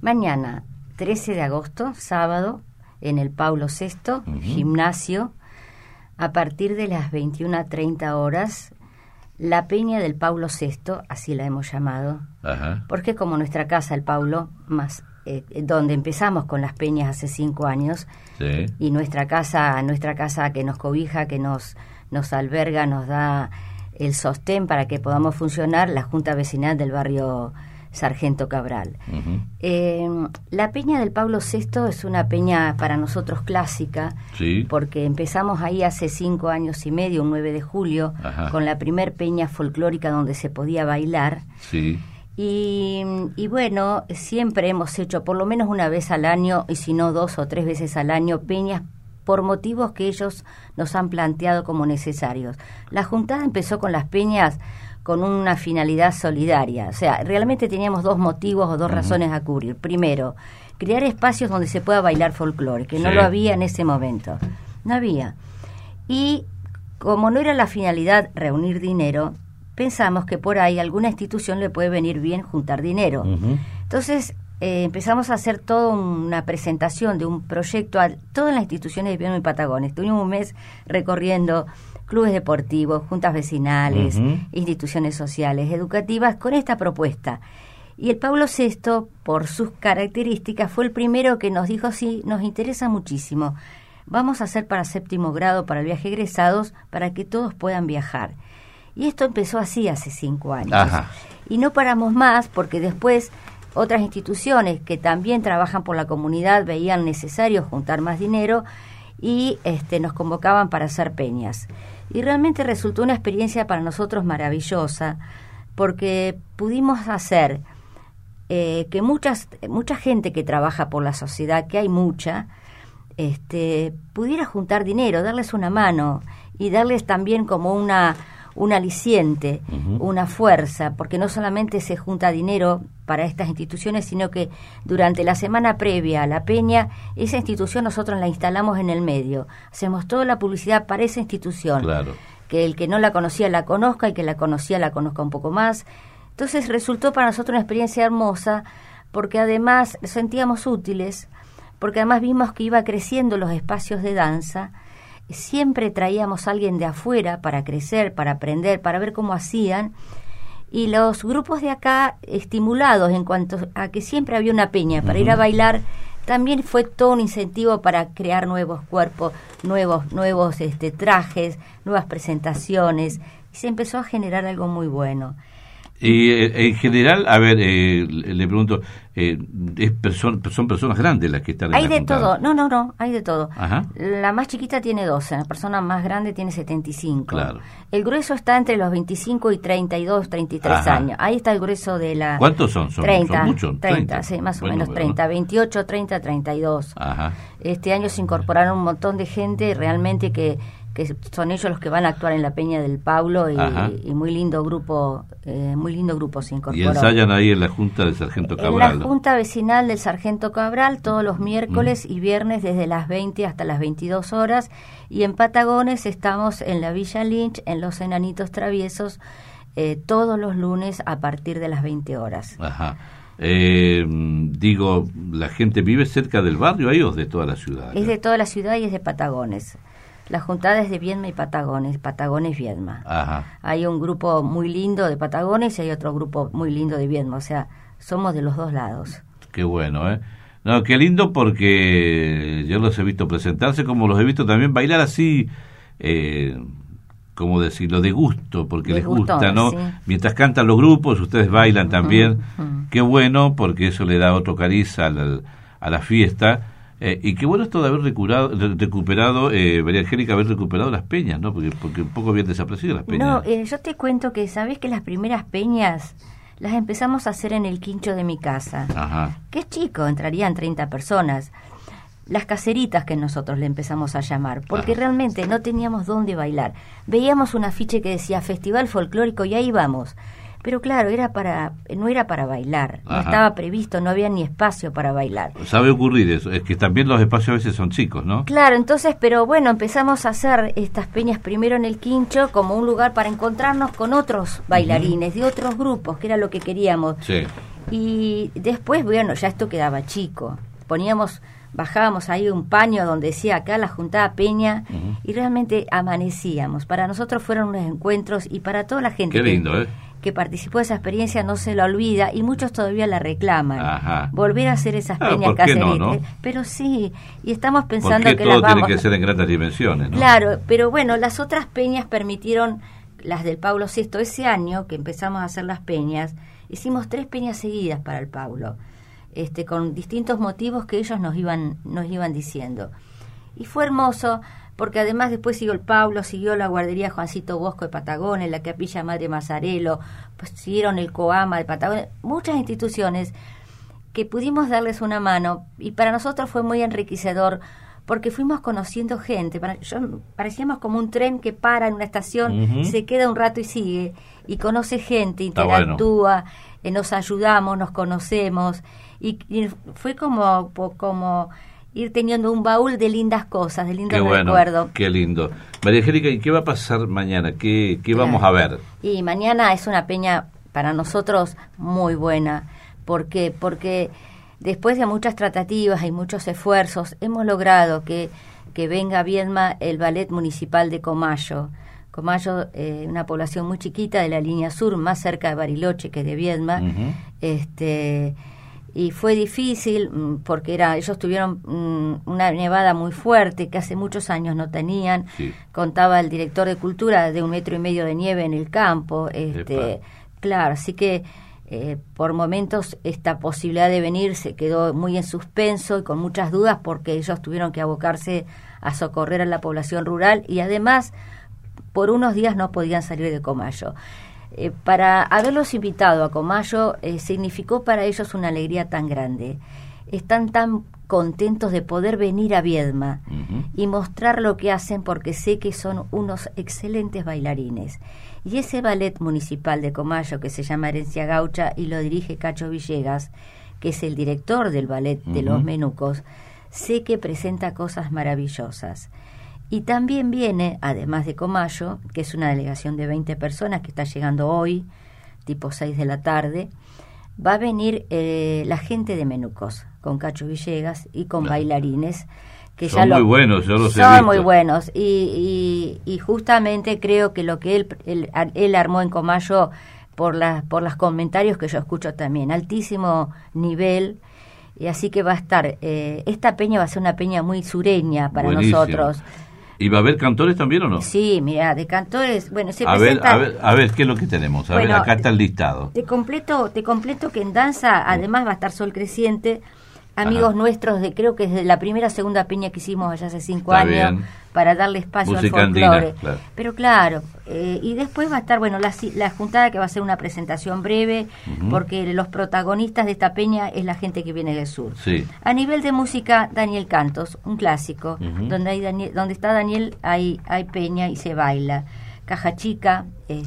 Mañana, 13 de agosto, sábado, en el Paulo VI, gimnasio, a partir de las 21:30 horas, la Peña del Paulo VI, así la hemos llamado, porque como nuestra casa, el Paulo, donde empezamos con las peñas hace 5 años, y nuestra casa que nos cobija, que nos alberga, nos da el sostén para que podamos funcionar, la Junta Vecinal del barrio Sargento Cabral. La Peña del Paulo VI es una peña para nosotros clásica, porque empezamos ahí hace 5 años y medio, un 9 de julio, con la primer peña folclórica donde se podía bailar. Y bueno, siempre hemos hecho por lo menos una vez al año, y si no 2 o 3 veces al año, peñas por motivos que ellos nos han planteado como necesarios. La juntada empezó con las peñas con una finalidad solidaria, o sea, realmente teníamos 2 motivos o 2 razones a cubrir. Primero, crear espacios donde se pueda bailar folclore, que no lo había en ese momento, no había. Y como no era la finalidad reunir dinero, pensamos que por ahí a alguna institución le puede venir bien juntar dinero. Entonces empezamos a hacer toda una presentación de un proyecto a todas las instituciones de Viedma y Patagones. Estuvimos un mes recorriendo clubes deportivos, juntas vecinales, instituciones sociales, educativas, con esta propuesta. Y el Paulo VI, por sus características, fue el primero que nos dijo, sí, nos interesa muchísimo. Vamos a hacer para 7º grado, para el viaje egresados, para que todos puedan viajar. Y esto empezó así hace 5 años. Y no paramos más, porque después otras instituciones que también trabajan por la comunidad veían necesario juntar más dinero y nos convocaban para hacer peñas. Y realmente resultó una experiencia para nosotros maravillosa, porque pudimos hacer que mucha gente que trabaja por la sociedad, que hay mucha, pudiera juntar dinero, darles una mano y darles también como un aliciente, una fuerza, porque no solamente se junta dinero para estas instituciones, sino que durante la semana previa a la peña, esa institución nosotros la instalamos en el medio, hacemos toda la publicidad para esa institución, que el que no la conocía la conozca, y que la conocía la conozca un poco más. Entonces resultó para nosotros una experiencia hermosa, porque además nos sentíamos útiles, porque además vimos que iba creciendo los espacios de danza. Siempre traíamos a alguien de afuera para crecer, para aprender, para ver cómo hacían, y los grupos de acá, estimulados en cuanto a que siempre había una peña para ir a bailar, también fue todo un incentivo para crear nuevos cuerpos, nuevos trajes, nuevas presentaciones, y se empezó a generar algo muy bueno. Y en general, a ver, le pregunto, son personas grandes las que están en hay la de juntada. todo, no, hay de todo. La más chiquita tiene 12, la persona más grande tiene 75. El grueso está entre los 25 y 32, 33 años. Ahí está el grueso de la... ¿Cuántos son? 30, son muchos. 30, sí, más o menos 30, 28, 30, 32. Este año se incorporaron un montón de gente realmente que son ellos los que van a actuar en la Peña del Paulo, y muy lindo grupo se incorporó. Y ensayan ahí en la Junta del Sargento Cabral. En la Junta Vecinal del Sargento Cabral, todos los miércoles y viernes desde las 20 hasta las 22 horas, y en Patagones estamos en la Villa Lynch, en Los Enanitos Traviesos, todos los lunes a partir de las 20 horas. Digo, ¿la gente vive cerca del barrio ahí o es de toda la ciudad? Es de toda la ciudad y es de Patagones. La juntada es de Viedma y Patagones, Patagones-Viedma. Hay un grupo muy lindo de Patagones y hay otro grupo muy lindo de Viedma, o sea, somos de los 2 lados. Qué bueno, No, qué lindo, porque yo los he visto presentarse, como los he visto también bailar así, como decirlo, de gusto, porque les gusta, ¿no? Sí. Mientras cantan los grupos, ustedes bailan también. Qué bueno, porque eso le da otro cariz a la fiesta. Y qué bueno esto de haber recuperado, María Angélica, haber recuperado las peñas, ¿no? Porque un poco habían desaparecido las peñas. No, yo te cuento que, ¿sabés que las primeras peñas las empezamos a hacer en el quincho de mi casa? Que es chico, entrarían 30 personas. Las caseritas que nosotros le empezamos a llamar, porque realmente no teníamos dónde bailar. Veíamos un afiche que decía Festival Folclórico y ahí vamos. Pero claro, no era para bailar, no estaba previsto, no había ni espacio para bailar. Sabe ocurrir eso, es que también los espacios a veces son chicos, ¿no? Claro, entonces, pero bueno, empezamos a hacer estas peñas primero en el quincho como un lugar para encontrarnos con otros bailarines de otros grupos, que era lo que queríamos. Y después, bueno, ya esto quedaba chico. Bajábamos ahí un paño donde decía acá la Juntada Peña, y realmente amanecíamos. Para nosotros fueron unos encuentros, y para toda la gente Qué lindo, que participó de esa experiencia no se la olvida, y muchos todavía la reclaman. Ajá. Volver a hacer esas peñas caseritas. ¿no? Pero sí, y estamos pensando porque que todo las vamos... tiene que ser en grandes dimensiones, ¿no? Claro, pero bueno, las otras peñas permitieron, las del Pablo VI, ese año que empezamos a hacer las peñas, hicimos 3 peñas seguidas para el Pablo, con distintos motivos que ellos nos iban diciendo. Y fue hermoso, porque además después siguió el Pablo, siguió la guardería Juancito Bosco de Patagones, la Capilla Madre Mazarelo, pues siguieron el COAMA de Patagones, muchas instituciones que pudimos darles una mano, y para nosotros fue muy enriquecedor, porque fuimos conociendo gente. Parecíamos como un tren que para en una estación, se queda un rato y sigue, y conoce gente, interactúa, nos ayudamos, nos conocemos, y fue como ir teniendo un baúl de lindas cosas, de lindos recuerdos. Qué lindo. María Angélica, ¿y qué va a pasar mañana? ¿Qué vamos a ver? Y mañana es una peña para nosotros muy buena. ¿Por qué? Porque después de muchas tratativas y muchos esfuerzos, hemos logrado que venga a Viedma el Ballet Municipal de Comayo. Comayo, una población muy chiquita de la línea sur, más cerca de Bariloche que de Viedma. Y fue difícil porque ellos tuvieron una nevada muy fuerte que hace muchos años no tenían. Sí. Contaba el director de Cultura de 1,5 metros de nieve en el campo. Claro, así que por momentos esta posibilidad de venir se quedó muy en suspenso y con muchas dudas, porque ellos tuvieron que abocarse a socorrer a la población rural, y además por unos días no podían salir de Comayo. Para haberlos invitado a Comayo significó para ellos una alegría tan grande. Están tan contentos de poder venir a Viedma y mostrar lo que hacen, porque sé que son unos excelentes bailarines. Y ese ballet municipal de Comayo, que se llama Herencia Gaucha y lo dirige Cacho Villegas, que es el director del ballet de los Menucos, sé que presenta cosas maravillosas. Y también viene, además de Comayo, que es una delegación de 20 personas que está llegando hoy, tipo 6 de la tarde, va a venir la gente de Menucos, con Cacho Villegas y con bailarines. Que son muy buenos, yo los he visto. Son muy buenos, y justamente creo que lo que él armó en Comayo, por los comentarios que yo escucho también, altísimo nivel, y así que va a estar, esta peña va a ser una peña muy sureña para nosotros. ¿Y va a haber cantores también o no? Sí, mira, de cantores, bueno, se presenta... A ver, ¿qué es lo que tenemos? A ver, acá está el listado. Te completo que en danza, además va a estar Sol Creciente, amigos nuestros, creo que desde la primera segunda peña que hicimos allá hace 5 años, bien, para darle espacio música al folclore. Claro. Pero claro, y después va a estar, bueno, la juntada, que va a ser una presentación breve, porque los protagonistas de esta peña es la gente que viene del sur. Sí. A nivel de música, Daniel Cantos, un clásico, donde está Daniel hay peña y se baila. Caja Chica,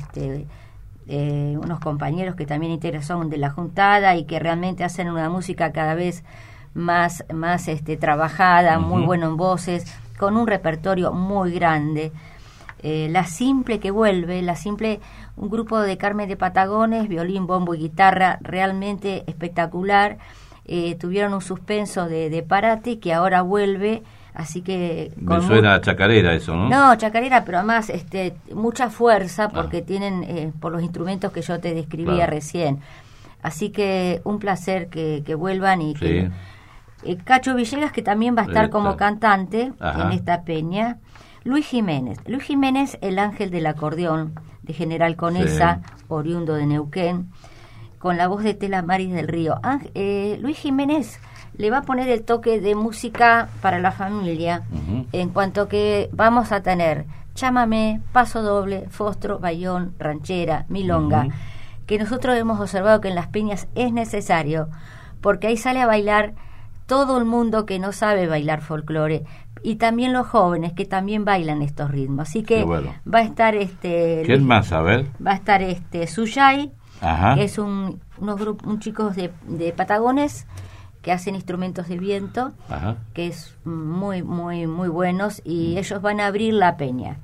unos compañeros que también son de la juntada y que realmente hacen una música cada vez más trabajada, muy bueno en voces, con un repertorio muy grande. La Simple, que vuelve, un grupo de Carmen de Patagones, violín, bombo y guitarra, realmente espectacular. Tuvieron un suspenso de parate que ahora vuelve, así que... Me suena a chacarera eso, ¿no? No, chacarera, pero además mucha fuerza, porque tienen, por los instrumentos que yo te describía recién. Así que un placer que vuelvan y que... Cacho Villegas, que también va a estar como cantante en esta peña. Luis Jiménez, el ángel del acordeón, de General Conesa, oriundo de Neuquén, con la voz de Tela Maris del Río. Luis Jiménez le va a poner el toque de música para la familia, en cuanto que vamos a tener chamamé, paso doble, fostro, bayón, ranchera, milonga, que nosotros hemos observado que en las peñas es necesario, porque ahí sale a bailar todo el mundo que no sabe bailar folclore, y también los jóvenes que también bailan estos ritmos. Así que va a estar ¿quién más? A ver. Va a estar Suyay, que es unos chicos de Patagones que hacen instrumentos de viento, que es muy muy muy buenos, y ellos van a abrir la peña.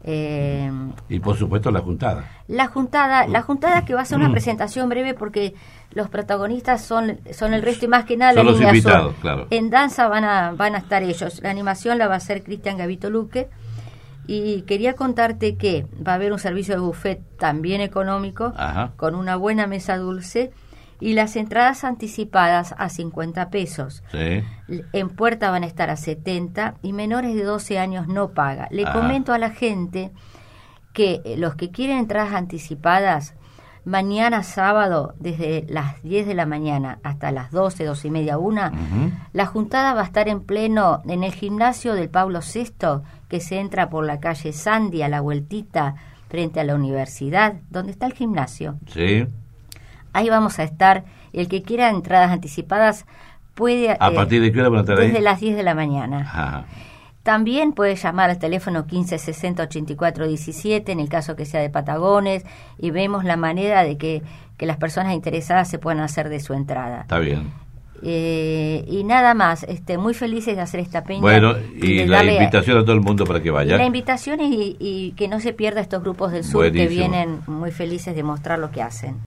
Y por supuesto la juntada. La juntada que va a ser una presentación breve porque los protagonistas son el resto y más que nada son la los invitados, claro. En danza van a estar ellos. La animación la va a hacer Cristian Gavito Luque. Y quería contarte que va a haber un servicio de buffet también económico, Ajá. con una buena mesa dulce y las entradas anticipadas a 50 pesos. Sí. En puerta van a estar a 70 y menores de 12 años no paga. Le comento a la gente que los que quieren entradas anticipadas, mañana sábado, desde las 10 de la mañana hasta las 12, 12 y media, 1, la juntada va a estar en pleno en el gimnasio del Pablo VI, que se entra por la calle Sandy a la vueltita frente a la universidad, donde está el gimnasio. Sí. Ahí vamos a estar. El que quiera entradas anticipadas puede... ¿A partir de qué hora van a estar ahí? Desde las 10 de la mañana. Ajá. También puede llamar al teléfono 1560-8417 en el caso que sea de Patagones y vemos la manera de que las personas interesadas se puedan hacer de su entrada. Está bien. Y nada más, muy felices de hacer esta peña. Bueno, y la invitación a todo el mundo para que vaya. La invitación y que no se pierda estos grupos del sur. Buenísimo. Que vienen muy felices de mostrar lo que hacen.